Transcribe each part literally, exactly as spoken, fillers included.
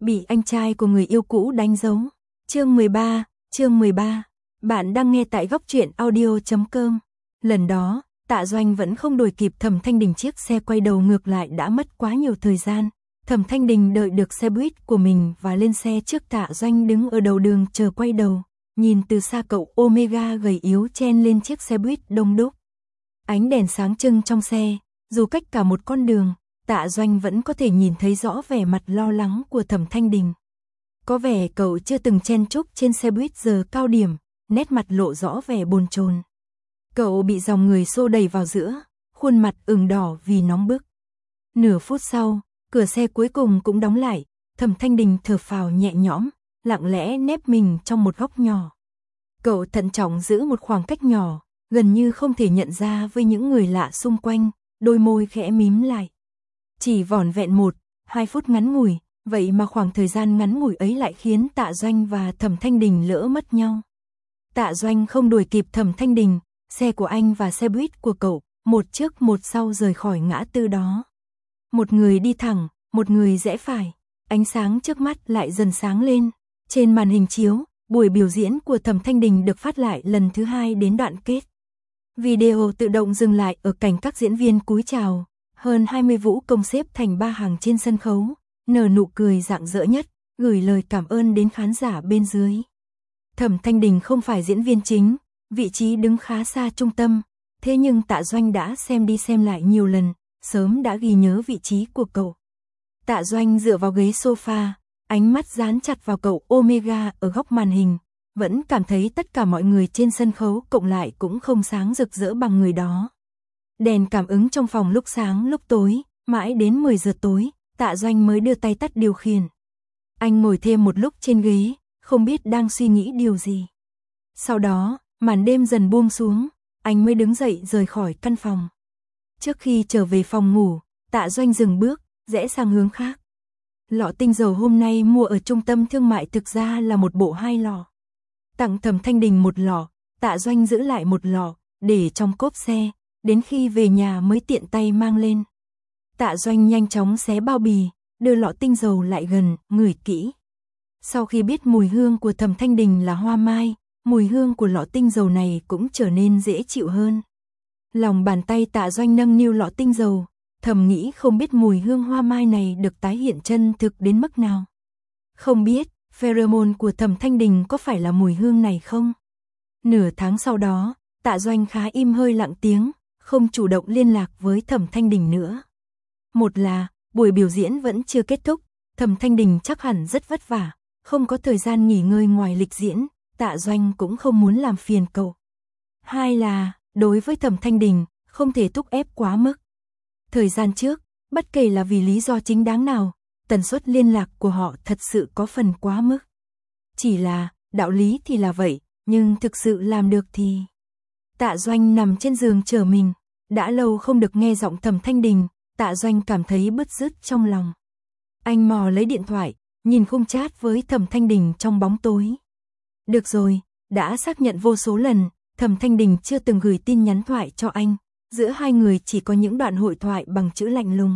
bị anh trai của người yêu cũ đánh dấu. Chương mười ba, chương mười ba. Bạn đang nghe tại góc truyện audio chấm com. Lần đó, Tạ Doanh vẫn không đuổi kịp Thẩm Thanh Đình, chiếc xe quay đầu ngược lại đã mất quá nhiều thời gian. Thẩm Thanh Đình đợi được xe buýt của mình và lên xe trước Tạ Doanh đứng ở đầu đường chờ quay đầu. Nhìn từ xa cậu Omega gầy yếu chen lên chiếc xe buýt đông đúc. Ánh đèn sáng trưng trong xe, dù cách cả một con đường, Tạ Doanh vẫn có thể nhìn thấy rõ vẻ mặt lo lắng của Thẩm Thanh Đình. Có vẻ cậu chưa từng chen chúc trên xe buýt giờ cao điểm, nét mặt lộ rõ vẻ bồn chồn. Cậu bị dòng người xô đẩy vào giữa, khuôn mặt ửng đỏ vì nóng bức. Nửa phút sau, cửa xe cuối cùng cũng đóng lại, Thẩm Thanh Đình thở phào nhẹ nhõm, lặng lẽ nép mình trong một góc nhỏ. Cậu thận trọng giữ một khoảng cách nhỏ, gần như không thể nhận ra với những người lạ xung quanh, đôi môi khẽ mím lại. Chỉ vỏn vẹn một, hai phút ngắn ngủi, vậy mà khoảng thời gian ngắn ngủi ấy lại khiến Tạ Doanh và Thẩm Thanh Đình lỡ mất nhau. Tạ Doanh không đuổi kịp Thẩm Thanh Đình, xe của anh và xe buýt của cậu, một trước một sau rời khỏi ngã tư đó. Một người đi thẳng, một người rẽ phải, ánh sáng trước mắt lại dần sáng lên. Trên màn hình chiếu, buổi biểu diễn của Thẩm Thanh Đình được phát lại lần thứ hai đến đoạn kết. Video tự động dừng lại ở cảnh các diễn viên cúi chào, hơn hai mươi vũ công xếp thành ba hàng trên sân khấu, nở nụ cười rạng rỡ nhất, gửi lời cảm ơn đến khán giả bên dưới. Thẩm Thanh Đình không phải diễn viên chính, vị trí đứng khá xa trung tâm, thế nhưng Tạ Doanh đã xem đi xem lại nhiều lần, sớm đã ghi nhớ vị trí của cậu. Tạ Doanh dựa vào ghế sofa, ánh mắt dán chặt vào cậu Omega ở góc màn hình, vẫn cảm thấy tất cả mọi người trên sân khấu cộng lại cũng không sáng rực rỡ bằng người đó. Đèn cảm ứng trong phòng lúc sáng lúc tối, mãi đến mười giờ tối, Tạ Doanh mới đưa tay tắt điều khiển. Anh ngồi thêm một lúc trên ghế, không biết đang suy nghĩ điều gì. Sau đó, màn đêm dần buông xuống, anh mới đứng dậy rời khỏi căn phòng. Trước khi trở về phòng ngủ, Tạ Doanh dừng bước, rẽ sang hướng khác. Lọ tinh dầu hôm nay mua ở trung tâm thương mại thực ra là một bộ hai lọ. Tặng Thẩm Thanh Đình một lọ, Tạ Doanh giữ lại một lọ, để trong cốp xe, đến khi về nhà mới tiện tay mang lên. Tạ Doanh nhanh chóng xé bao bì, đưa lọ tinh dầu lại gần, ngửi kỹ. Sau khi biết mùi hương của Thẩm Thanh Đình là hoa mai, mùi hương của lọ tinh dầu này cũng trở nên dễ chịu hơn. Lòng bàn tay Tạ Doanh nâng niu lọ tinh dầu, thầm nghĩ không biết mùi hương hoa mai này được tái hiện chân thực đến mức nào. Không biết, pheromone của Thẩm Thanh Đình có phải là mùi hương này không? Nửa tháng sau đó, Tạ Doanh khá im hơi lặng tiếng, không chủ động liên lạc với Thẩm Thanh Đình nữa. Một là, buổi biểu diễn vẫn chưa kết thúc, Thẩm Thanh Đình chắc hẳn rất vất vả, không có thời gian nghỉ ngơi ngoài lịch diễn, Tạ Doanh cũng không muốn làm phiền cậu. Hai là, đối với Thẩm Thanh Đình, không thể thúc ép quá mức. Thời gian trước, bất kể là vì lý do chính đáng nào, tần suất liên lạc của họ thật sự có phần quá mức. Chỉ là, đạo lý thì là vậy, nhưng thực sự làm được thì... Tạ Doanh nằm trên giường chờ mình, đã lâu không được nghe giọng Thẩm Thanh Đình, Tạ Doanh cảm thấy bứt rứt trong lòng. Anh mò lấy điện thoại, nhìn khung chat với Thẩm Thanh Đình trong bóng tối. Được rồi, đã xác nhận vô số lần, Thẩm Thanh Đình chưa từng gửi tin nhắn thoại cho anh, giữa hai người chỉ có những đoạn hội thoại bằng chữ lạnh lùng.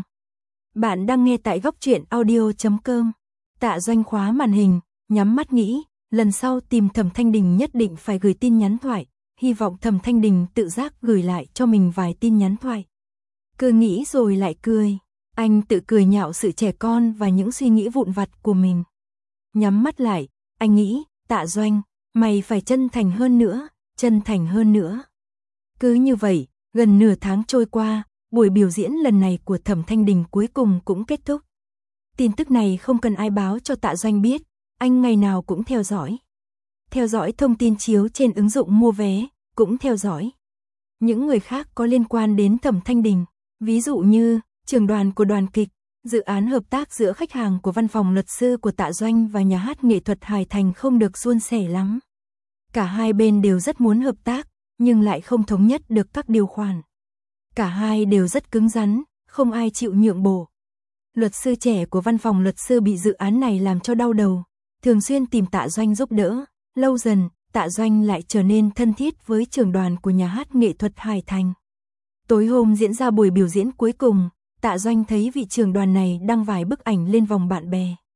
Bạn đang nghe tại góc truyện audio chấm com. Tạ Doanh khóa màn hình, nhắm mắt nghĩ, lần sau tìm Thẩm Thanh Đình nhất định phải gửi tin nhắn thoại, hy vọng Thẩm Thanh Đình tự giác gửi lại cho mình vài tin nhắn thoại. Cứ nghĩ rồi lại cười, anh tự cười nhạo sự trẻ con và những suy nghĩ vụn vặt của mình. Nhắm mắt lại, anh nghĩ, Tạ Doanh, mày phải chân thành hơn nữa, chân thành hơn nữa. Cứ như vậy, gần nửa tháng trôi qua, buổi biểu diễn lần này của Thẩm Thanh Đình cuối cùng cũng kết thúc. Tin tức này không cần ai báo cho Tạ Doanh biết, anh ngày nào cũng theo dõi. Theo dõi thông tin chiếu trên ứng dụng mua vé, cũng theo dõi những người khác có liên quan đến Thẩm Thanh Đình, ví dụ như trưởng đoàn của đoàn kịch, dự án hợp tác giữa khách hàng của văn phòng luật sư của Tạ Doanh và nhà hát nghệ thuật Hải Thành không được suôn sẻ lắm. Cả hai bên đều rất muốn hợp tác, nhưng lại không thống nhất được các điều khoản. Cả hai đều rất cứng rắn, không ai chịu nhượng bộ. Luật sư trẻ của văn phòng luật sư bị dự án này làm cho đau đầu, thường xuyên tìm Tạ Doanh giúp đỡ. Lâu dần, Tạ Doanh lại trở nên thân thiết với trưởng đoàn của nhà hát nghệ thuật Hải Thành. Tối hôm diễn ra buổi biểu diễn cuối cùng, Tạ Doanh thấy vị trưởng đoàn này đăng vài bức ảnh lên vòng bạn bè.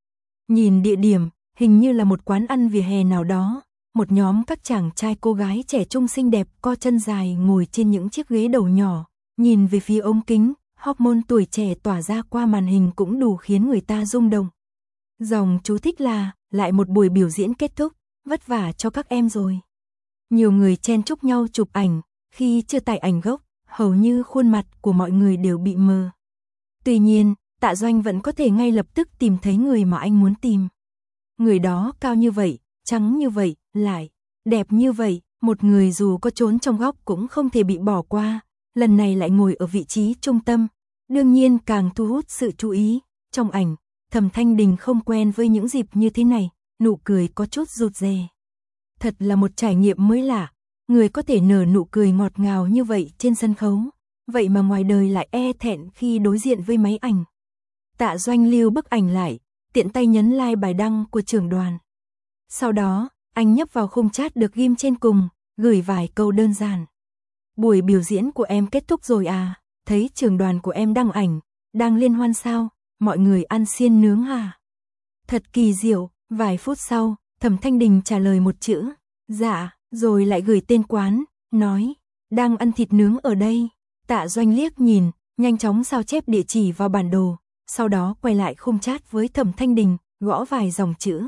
Nhìn địa điểm, hình như là một quán ăn vỉa hè nào đó, một nhóm các chàng trai cô gái trẻ trung xinh đẹp co chân dài ngồi trên những chiếc ghế đầu nhỏ, nhìn về phía ống kính, hormone tuổi trẻ tỏa ra qua màn hình cũng đủ khiến người ta rung động. Dòng chú thích là, lại một buổi biểu diễn kết thúc, vất vả cho các em rồi. Nhiều người chen chúc nhau chụp ảnh, khi chưa tải ảnh gốc, hầu như khuôn mặt của mọi người đều bị mờ. Tuy nhiên, Tạ Doanh vẫn có thể ngay lập tức tìm thấy người mà anh muốn tìm. Người đó cao như vậy, trắng như vậy, lại đẹp như vậy, một người dù có trốn trong góc cũng không thể bị bỏ qua, lần này lại ngồi ở vị trí trung tâm, đương nhiên càng thu hút sự chú ý. Trong ảnh, Thẩm Thanh Đình không quen với những dịp như thế này, nụ cười có chút rụt rè. Thật là một trải nghiệm mới lạ, người có thể nở nụ cười ngọt ngào như vậy trên sân khấu, vậy mà ngoài đời lại e thẹn khi đối diện với máy ảnh. Tạ Doanh lưu bức ảnh lại, tiện tay nhấn like bài đăng của trưởng đoàn. Sau đó, anh nhấp vào khung chat được ghim trên cùng, gửi vài câu đơn giản. Buổi biểu diễn của em kết thúc rồi à, thấy trưởng đoàn của em đăng ảnh, đang liên hoan sao, mọi người ăn xiên nướng à? Thật kỳ diệu, vài phút sau, Thẩm Thanh Đình trả lời một chữ, dạ, rồi lại gửi tên quán, nói, đang ăn thịt nướng ở đây. Tạ Doanh liếc nhìn, nhanh chóng sao chép địa chỉ vào bản đồ, sau đó quay lại khung chat với Thẩm Thanh Đình, gõ vài dòng chữ.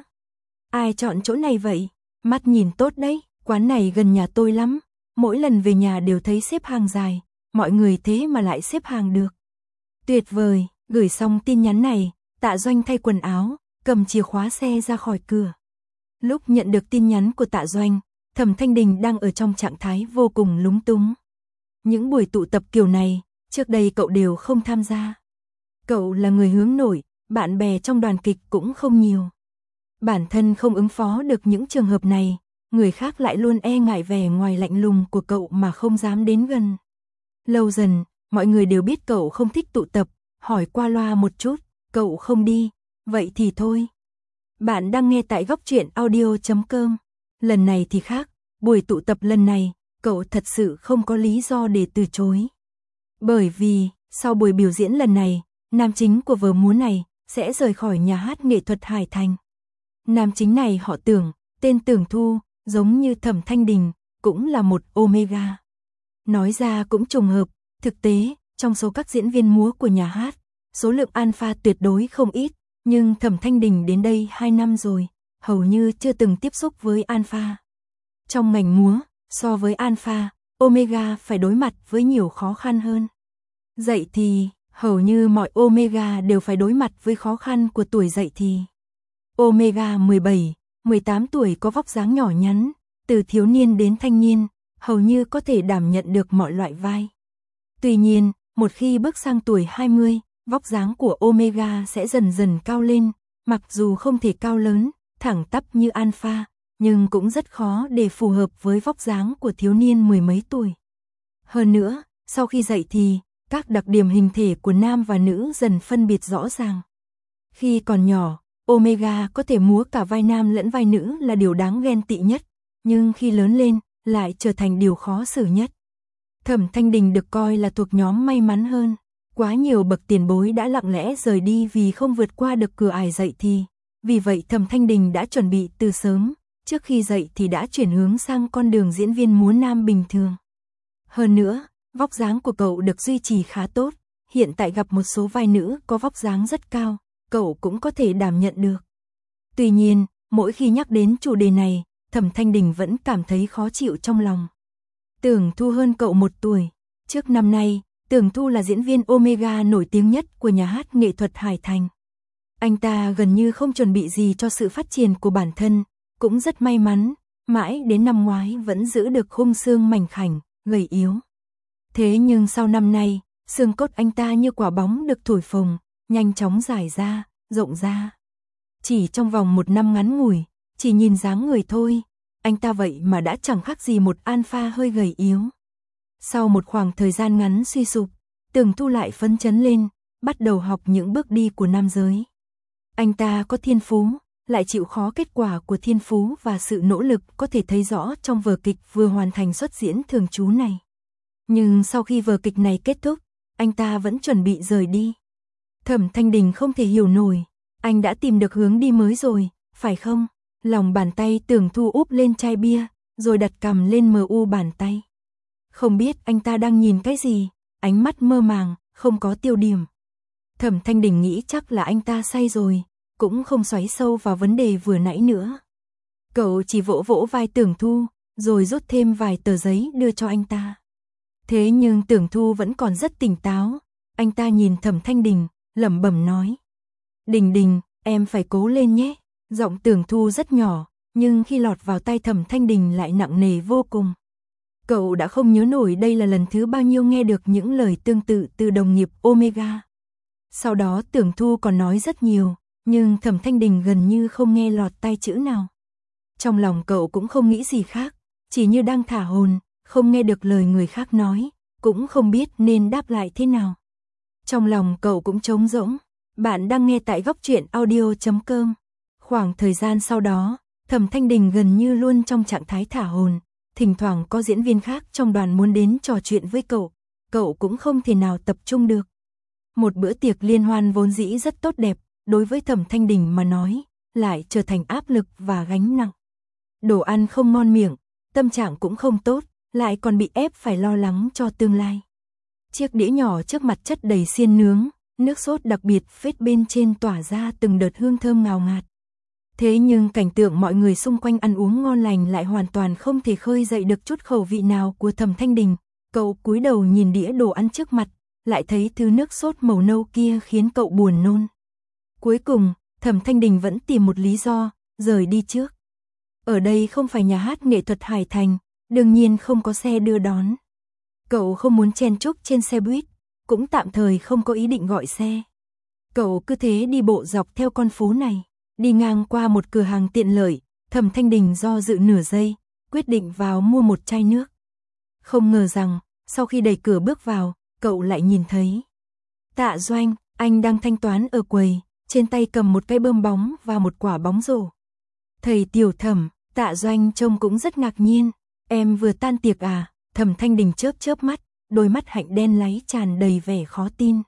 Ai chọn chỗ này vậy? Mắt nhìn tốt đấy, quán này gần nhà tôi lắm, mỗi lần về nhà đều thấy xếp hàng dài, mọi người thế mà lại xếp hàng được. Tuyệt vời, gửi xong tin nhắn này, Tạ Doanh thay quần áo, cầm chìa khóa xe ra khỏi cửa. Lúc nhận được tin nhắn của Tạ Doanh, Thẩm Thanh Đình đang ở trong trạng thái vô cùng lúng túng. Những buổi tụ tập kiểu này, trước đây cậu đều không tham gia. Cậu là người hướng nội, bạn bè trong đoàn kịch cũng không nhiều. Bản thân không ứng phó được những trường hợp này, người khác lại luôn e ngại vẻ ngoài lạnh lùng của cậu mà không dám đến gần. Lâu dần, mọi người đều biết cậu không thích tụ tập, hỏi qua loa một chút, cậu không đi, vậy thì thôi. Bạn đang nghe tại góc truyện audio chấm com. Lần này thì khác, buổi tụ tập lần này, cậu thật sự không có lý do để từ chối. Bởi vì, sau buổi biểu diễn lần này, nam chính của vở múa này sẽ rời khỏi nhà hát nghệ thuật Hải Thành. Nam chính này họ Tưởng, tên Tưởng Thu, giống như Thẩm Thanh Đình, cũng là một Omega. Nói ra cũng trùng hợp, thực tế, trong số các diễn viên múa của nhà hát, số lượng alpha tuyệt đối không ít, nhưng Thẩm Thanh Đình đến đây hai năm rồi, hầu như chưa từng tiếp xúc với alpha. Trong ngành múa, so với alpha, Omega phải đối mặt với nhiều khó khăn hơn. Dậy thì, hầu như mọi Omega đều phải đối mặt với khó khăn của tuổi dậy thì. Omega mười bảy, mười tám tuổi có vóc dáng nhỏ nhắn, từ thiếu niên đến thanh niên, hầu như có thể đảm nhận được mọi loại vai. Tuy nhiên, một khi bước sang tuổi hai mươi, vóc dáng của Omega sẽ dần dần cao lên, mặc dù không thể cao lớn, thẳng tắp như alpha, nhưng cũng rất khó để phù hợp với vóc dáng của thiếu niên mười mấy tuổi. Hơn nữa, sau khi dậy thì, các đặc điểm hình thể của nam và nữ dần phân biệt rõ ràng. Khi còn nhỏ, Omega có thể múa cả vai nam lẫn vai nữ là điều đáng ghen tị nhất, nhưng khi lớn lên, lại trở thành điều khó xử nhất. Thẩm Thanh Đình được coi là thuộc nhóm may mắn hơn. Quá nhiều bậc tiền bối đã lặng lẽ rời đi vì không vượt qua được cửa ải dậy thì. Vì vậy Thẩm Thanh Đình đã chuẩn bị từ sớm, trước khi dậy thì đã chuyển hướng sang con đường diễn viên múa nam bình thường. Hơn nữa, vóc dáng của cậu được duy trì khá tốt, hiện tại gặp một số vai nữ có vóc dáng rất cao, cậu cũng có thể đảm nhận được. Tuy nhiên, mỗi khi nhắc đến chủ đề này, Thẩm Thanh Đình vẫn cảm thấy khó chịu trong lòng. Tưởng Thu hơn cậu một tuổi, trước năm nay, Tưởng Thu là diễn viên Omega nổi tiếng nhất của nhà hát nghệ thuật Hải Thành. Anh ta gần như không chuẩn bị gì cho sự phát triển của bản thân, cũng rất may mắn, mãi đến năm ngoái vẫn giữ được khung xương mảnh khảnh, gầy yếu. Thế nhưng sau năm nay, xương cốt anh ta như quả bóng được thổi phồng, nhanh chóng dài ra, rộng ra. Chỉ trong vòng một năm ngắn ngủi, chỉ nhìn dáng người thôi, anh ta vậy mà đã chẳng khác gì một alpha hơi gầy yếu. Sau một khoảng thời gian ngắn suy sụp, Tưởng Thu lại phấn chấn lên, bắt đầu học những bước đi của nam giới. Anh ta có thiên phú, lại chịu khó kết quả của thiên phú và sự nỗ lực có thể thấy rõ trong vở kịch vừa hoàn thành xuất diễn thường trú này. Nhưng sau khi vở kịch này kết thúc, anh ta vẫn chuẩn bị rời đi. Thẩm Thanh Đình không thể hiểu nổi, Anh đã tìm được hướng đi mới rồi, phải không? Lòng bàn tay Tưởng Thu úp lên chai bia, rồi đặt cằm lên mờ u bàn tay. Không biết anh ta đang nhìn cái gì, ánh mắt mơ màng, không có tiêu điểm. Thẩm Thanh Đình nghĩ chắc là anh ta say rồi, cũng không xoáy sâu vào vấn đề vừa nãy nữa. Cậu chỉ vỗ vỗ vai Tưởng Thu, rồi rút thêm vài tờ giấy đưa cho anh ta. Thế nhưng Tưởng Thu vẫn còn rất tỉnh táo, anh ta nhìn Thẩm Thanh Đình, lẩm bẩm nói. Đình Đình, em phải cố lên nhé. Giọng Tưởng Thu rất nhỏ, nhưng khi lọt vào tay Thẩm Thanh Đình lại nặng nề vô cùng. Cậu đã không nhớ nổi đây là lần thứ bao nhiêu nghe được những lời tương tự từ đồng nghiệp Omega. Sau đó Tưởng Thu còn nói rất nhiều, nhưng Thẩm Thanh Đình gần như không nghe lọt tai chữ nào. Trong lòng cậu cũng không nghĩ gì khác, chỉ như đang thả hồn, không nghe được lời người khác nói, cũng không biết nên đáp lại thế nào. Trong lòng cậu cũng trống rỗng. Bạn đang nghe tại góc truyện audio chấm com. Khoảng thời gian sau đó, Thẩm Thanh Đình gần như luôn trong trạng thái thả hồn, thỉnh thoảng có diễn viên khác trong đoàn muốn đến trò chuyện với cậu, cậu cũng không thể nào tập trung được. Một bữa tiệc liên hoan vốn dĩ rất tốt đẹp, đối với Thẩm Thanh Đình mà nói, lại trở thành áp lực và gánh nặng. Đồ ăn không ngon miệng, tâm trạng cũng không tốt, lại còn bị ép phải lo lắng cho tương lai. Chiếc đĩa nhỏ trước mặt chất đầy xiên nướng, nước sốt đặc biệt phết bên trên tỏa ra từng đợt hương thơm ngào ngạt. Thế nhưng cảnh tượng mọi người xung quanh ăn uống ngon lành lại hoàn toàn không thể khơi dậy được chút khẩu vị nào của Thẩm Thanh Đình. Cậu cúi đầu nhìn đĩa đồ ăn trước mặt, lại thấy thứ nước sốt màu nâu kia khiến cậu buồn nôn. Cuối cùng, Thẩm Thanh Đình vẫn tìm một lý do, rời đi trước. Ở đây không phải nhà hát nghệ thuật Hải Thành, đương nhiên không có xe đưa đón. Cậu không muốn chen chúc trên xe buýt, cũng tạm thời không có ý định gọi xe. Cậu cứ thế đi bộ dọc theo con phố này, đi ngang qua một cửa hàng tiện lợi, Thẩm Thanh Đình do dự nửa giây, quyết định vào mua một chai nước. Không ngờ rằng, sau khi đẩy cửa bước vào, cậu lại nhìn thấy Tạ Doanh, anh đang thanh toán ở quầy, trên tay cầm một cái bơm bóng và một quả bóng rổ. Thầy Tiểu Thẩm, Tạ Doanh trông cũng rất ngạc nhiên, em vừa tan tiệc à? Thẩm Thanh Đình chớp chớp mắt, đôi mắt hạnh đen láy tràn đầy vẻ khó tin.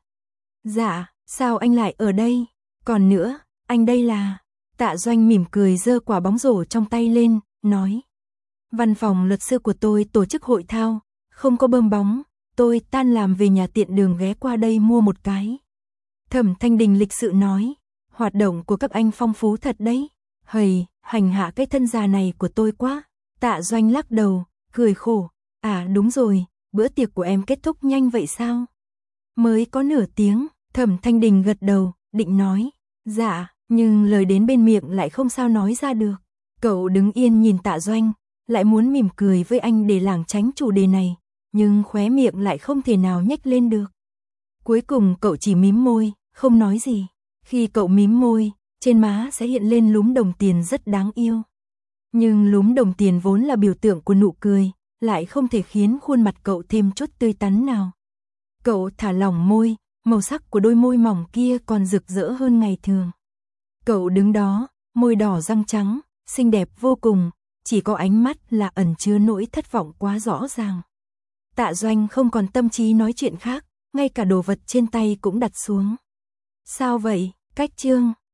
Dạ, sao anh lại ở đây? Còn nữa, anh đây là... Tạ Doanh mỉm cười giơ quả bóng rổ trong tay lên, nói. Văn phòng luật sư của tôi tổ chức hội thao, không có bơm bóng, tôi tan làm về nhà tiện đường ghé qua đây mua một cái. Thẩm Thanh Đình lịch sự nói, hoạt động của các anh phong phú thật đấy. Hầy, hành hạ cái thân già này của tôi quá. Tạ Doanh lắc đầu, cười khổ. À đúng rồi, bữa tiệc của em kết thúc nhanh vậy sao? Mới có nửa tiếng, Thẩm Thanh Đình gật đầu, định nói. Dạ, nhưng lời đến bên miệng lại không sao nói ra được. Cậu đứng yên nhìn Tạ Doanh, lại muốn mỉm cười với anh để lảng tránh chủ đề này, nhưng khóe miệng lại không thể nào nhếch lên được. Cuối cùng cậu chỉ mím môi, không nói gì. Khi cậu mím môi, trên má sẽ hiện lên lúm đồng tiền rất đáng yêu. Nhưng lúm đồng tiền vốn là biểu tượng của nụ cười, lại không thể khiến khuôn mặt cậu thêm chút tươi tắn nào. Cậu thả lỏng môi, màu sắc của đôi môi mỏng kia còn rực rỡ hơn ngày thường. Cậu đứng đó, môi đỏ răng trắng, xinh đẹp vô cùng, chỉ có ánh mắt là ẩn chứa nỗi thất vọng quá rõ ràng. Tạ Doanh không còn tâm trí nói chuyện khác, ngay cả đồ vật trên tay cũng đặt xuống. Sao vậy, Cách Trương?